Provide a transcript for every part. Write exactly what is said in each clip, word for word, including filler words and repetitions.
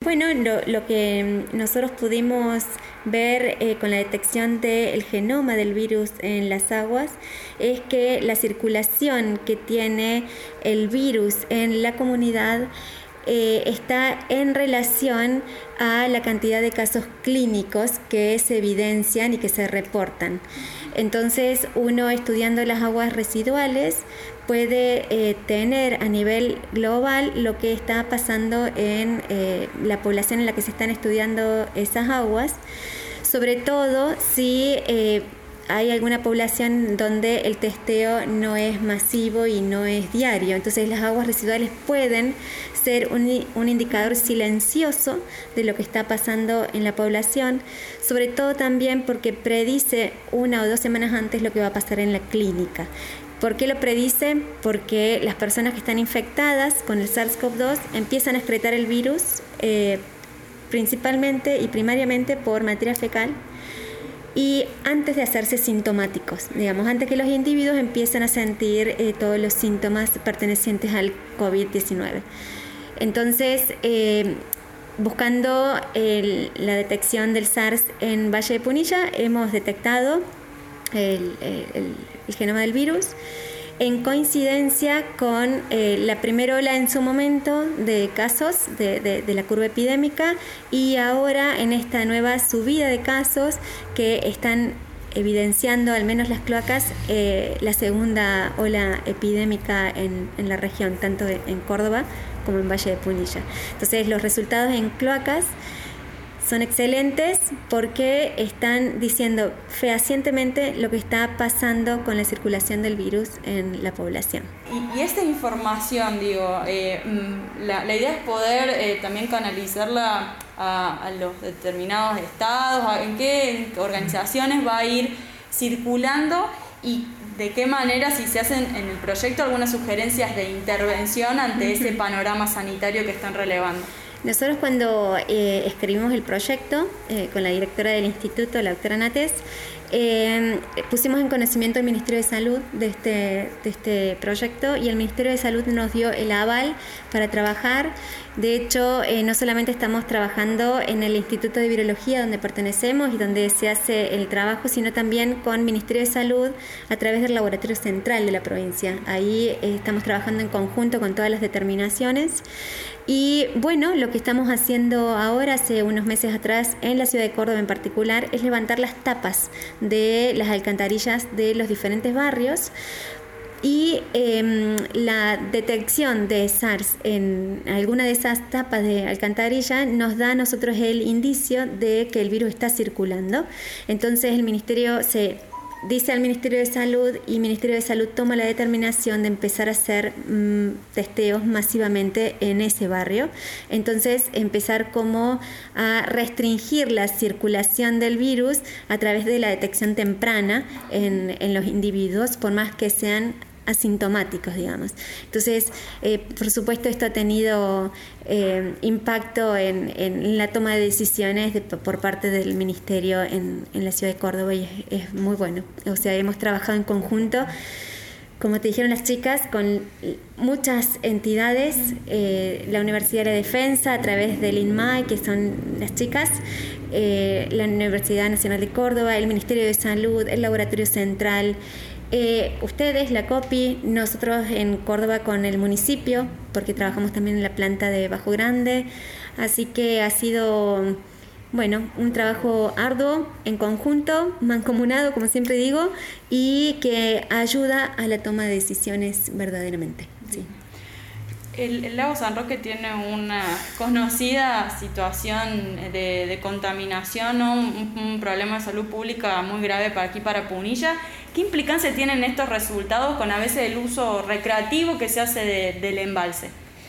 bueno, lo, lo que nosotros pudimos ver eh, con la detección del genoma del virus en las aguas es que la circulación que tiene el virus en la comunidad eh, está en relación a la cantidad de casos clínicos que se evidencian y que se reportan. Entonces, uno estudiando las aguas residuales puede eh, tener a nivel global lo que está pasando en eh, la población en la que se están estudiando esas aguas, sobre todo si eh, hay alguna población donde el testeo no es masivo y no es diario. Entonces las aguas residuales pueden ser un, un indicador silencioso de lo que está pasando en la población, sobre todo también porque predice una o dos semanas antes lo que va a pasar en la clínica. ¿Por qué lo predice? Porque las personas que están infectadas con el SARS-CoV dos empiezan a excretar el virus eh, principalmente y primariamente por materia fecal y antes de hacerse sintomáticos, digamos, antes que los individuos empiecen a sentir eh, todos los síntomas pertenecientes al COVID diecinueve. Entonces, eh, buscando el, la detección del SARS en Valle de Punilla, hemos detectado el, el, el genoma del virus en coincidencia con eh, la primera ola en su momento de casos de, de, de la curva epidémica y ahora en esta nueva subida de casos que están evidenciando, al menos las cloacas, eh, la segunda ola epidémica en, en la región, tanto en Córdoba como en Valle de Punilla. Entonces, los resultados en cloacas son excelentes porque están diciendo fehacientemente lo que está pasando con la circulación del virus en la población. Y, y esta información, digo, eh, la, la idea es poder eh, también canalizarla a, a los determinados estados, a, en qué organizaciones va a ir circulando y de qué manera, si se hacen en el proyecto algunas sugerencias de intervención ante ese panorama sanitario que están relevando. Nosotros cuando eh, escribimos el proyecto eh, con la directora del instituto, la doctora Natés, eh, pusimos en conocimiento al Ministerio de Salud de este, de este proyecto y el Ministerio de Salud nos dio el aval para trabajar. De hecho, eh, no solamente estamos trabajando en el Instituto de Virología donde pertenecemos y donde se hace el trabajo, sino también con Ministerio de Salud a través del Laboratorio Central de la provincia. Ahí eh, estamos trabajando en conjunto con todas las determinaciones. Y bueno, lo que estamos haciendo ahora, hace unos meses atrás, en la ciudad de Córdoba en particular, es levantar las tapas de las alcantarillas de los diferentes barrios. Y eh, la detección de SARS en alguna de esas tapas de alcantarilla nos da a nosotros el indicio de que el virus está circulando. Entonces el Ministerio se dice al Ministerio de Salud y el Ministerio de Salud toma la determinación de empezar a hacer mmm, testeos masivamente en ese barrio. Entonces empezar como a restringir la circulación del virus a través de la detección temprana en, en los individuos, por más que sean asintomáticos, digamos. Entonces, eh, por supuesto, esto ha tenido eh, impacto en, en la toma de decisiones de, por parte del Ministerio en, en la ciudad de Córdoba y es, es muy bueno. O sea, hemos trabajado en conjunto, como te dijeron las chicas, con muchas entidades, eh, la Universidad de Defensa a través del INMAE, que son las chicas, eh, la Universidad Nacional de Córdoba, el Ministerio de Salud, el Laboratorio Central, Eh, ustedes, la COPI, nosotros en Córdoba con el municipio, porque trabajamos también en la planta de Bajo Grande, así que ha sido, bueno, un trabajo arduo, en conjunto, mancomunado, como siempre digo, y que ayuda a la toma de decisiones verdaderamente. Sí. El, el lago San Roque tiene una conocida situación de, de contaminación, ¿no? un, un problema de salud pública muy grave para aquí, para Punilla. ¿Qué implicancia tienen estos resultados con a veces el uso recreativo que se hace de, del embalse?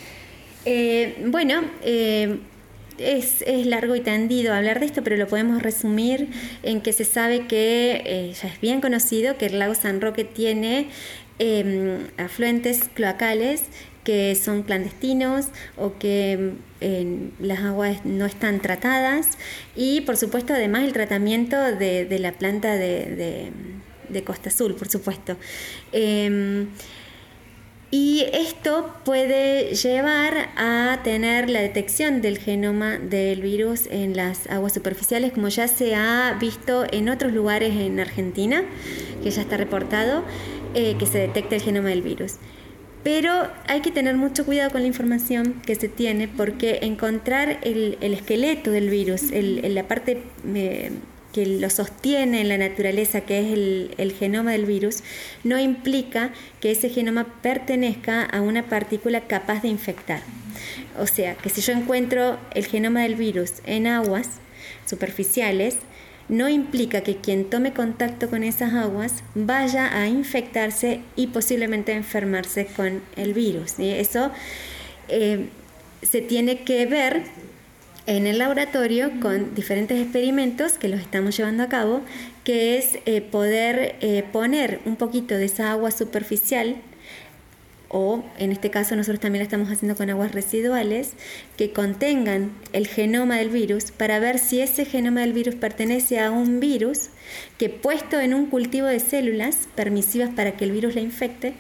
Eh, bueno, eh, es, es largo y tendido hablar de esto, pero lo podemos resumir en que se sabe que eh, ya es bien conocido que el lago San Roque tiene eh, afluentes cloacales que son clandestinos o que eh, las aguas no están tratadas y por supuesto además el tratamiento de, de la planta de, de, de Costa Azul, por supuesto. Eh, Y esto puede llevar a tener la detección del genoma del virus en las aguas superficiales, como ya se ha visto en otros lugares en Argentina, que ya está reportado, eh, que se detecta el genoma del virus. Pero hay que tener mucho cuidado con la información que se tiene, porque encontrar el, el esqueleto del virus, el, el, la parte eh, que lo sostiene en la naturaleza, que es el, el genoma del virus, no implica que ese genoma pertenezca a una partícula capaz de infectar. O sea, que si yo encuentro el genoma del virus en aguas superficiales, no implica que quien tome contacto con esas aguas vaya a infectarse y posiblemente enfermarse con el virus. Y eso eh, se tiene que ver en el laboratorio con diferentes experimentos que los estamos llevando a cabo, que es eh, poder eh, poner un poquito de esa agua superficial, o en este caso nosotros también lo estamos haciendo con aguas residuales, que contengan el genoma del virus, para ver si ese genoma del virus pertenece a un virus que, puesto en un cultivo de células permisivas para que el virus la infecte,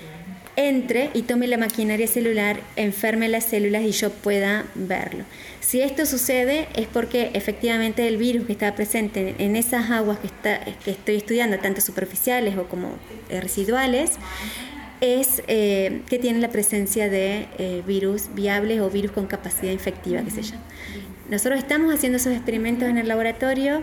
entre y tome la maquinaria celular, enferme las células y yo pueda verlo. Si esto sucede es porque efectivamente el virus que está presente en esas aguas que, está, que estoy estudiando, tanto superficiales o como eh, residuales, es eh, que tienen la presencia de eh, virus viables o virus con capacidad infectiva, que se llama. Nosotros estamos haciendo esos experimentos en el laboratorio,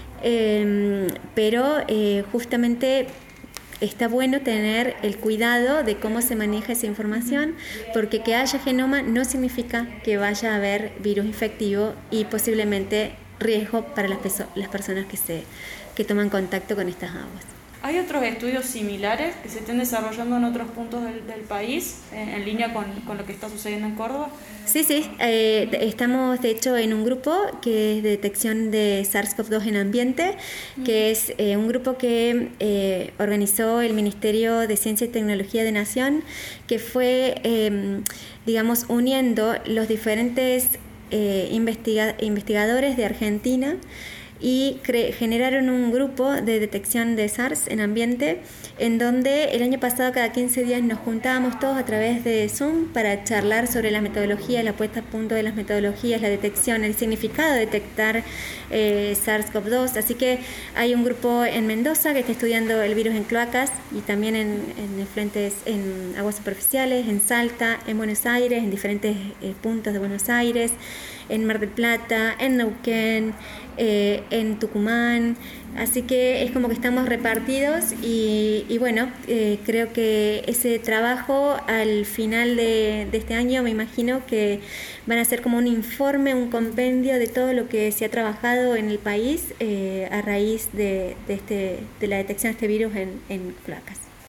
eh, pero eh, justamente está bueno tener el cuidado de cómo se maneja esa información, porque que haya genoma no significa que vaya a haber virus infectivo y posiblemente riesgo para las, peso- las personas que, se, que toman contacto con estas aguas. ¿Hay otros estudios similares que se estén desarrollando en otros puntos del, del país, en, en línea con, con lo que está sucediendo en Córdoba? Sí, sí. Eh, estamos, de hecho, en un grupo que es de detección de SARS-CoV dos en ambiente, que es eh, un grupo que eh, organizó el Ministerio de Ciencia y Tecnología de Nación, que fue, eh, digamos, uniendo los diferentes eh, investiga- investigadores de Argentina, y cre- generaron un grupo de detección de SARS en ambiente, en donde el año pasado cada quince días nos juntábamos todos a través de Zoom para charlar sobre la metodología, la puesta a punto de las metodologías, la detección, el significado de detectar eh, SARS-CoV dos. Así que hay un grupo en Mendoza que está estudiando el virus en cloacas y también en, en frentes, en aguas superficiales, en Salta, en Buenos Aires, en diferentes eh, puntos de Buenos Aires, en Mar del Plata, en Neuquén, eh, en Tucumán. Así que es como que estamos repartidos y, y bueno, eh, creo que ese trabajo al final de, de este año, me imagino que van a ser como un informe, un compendio de todo lo que se ha trabajado en el país eh, a raíz de, de, este, de la detección de este virus en, en cloacas.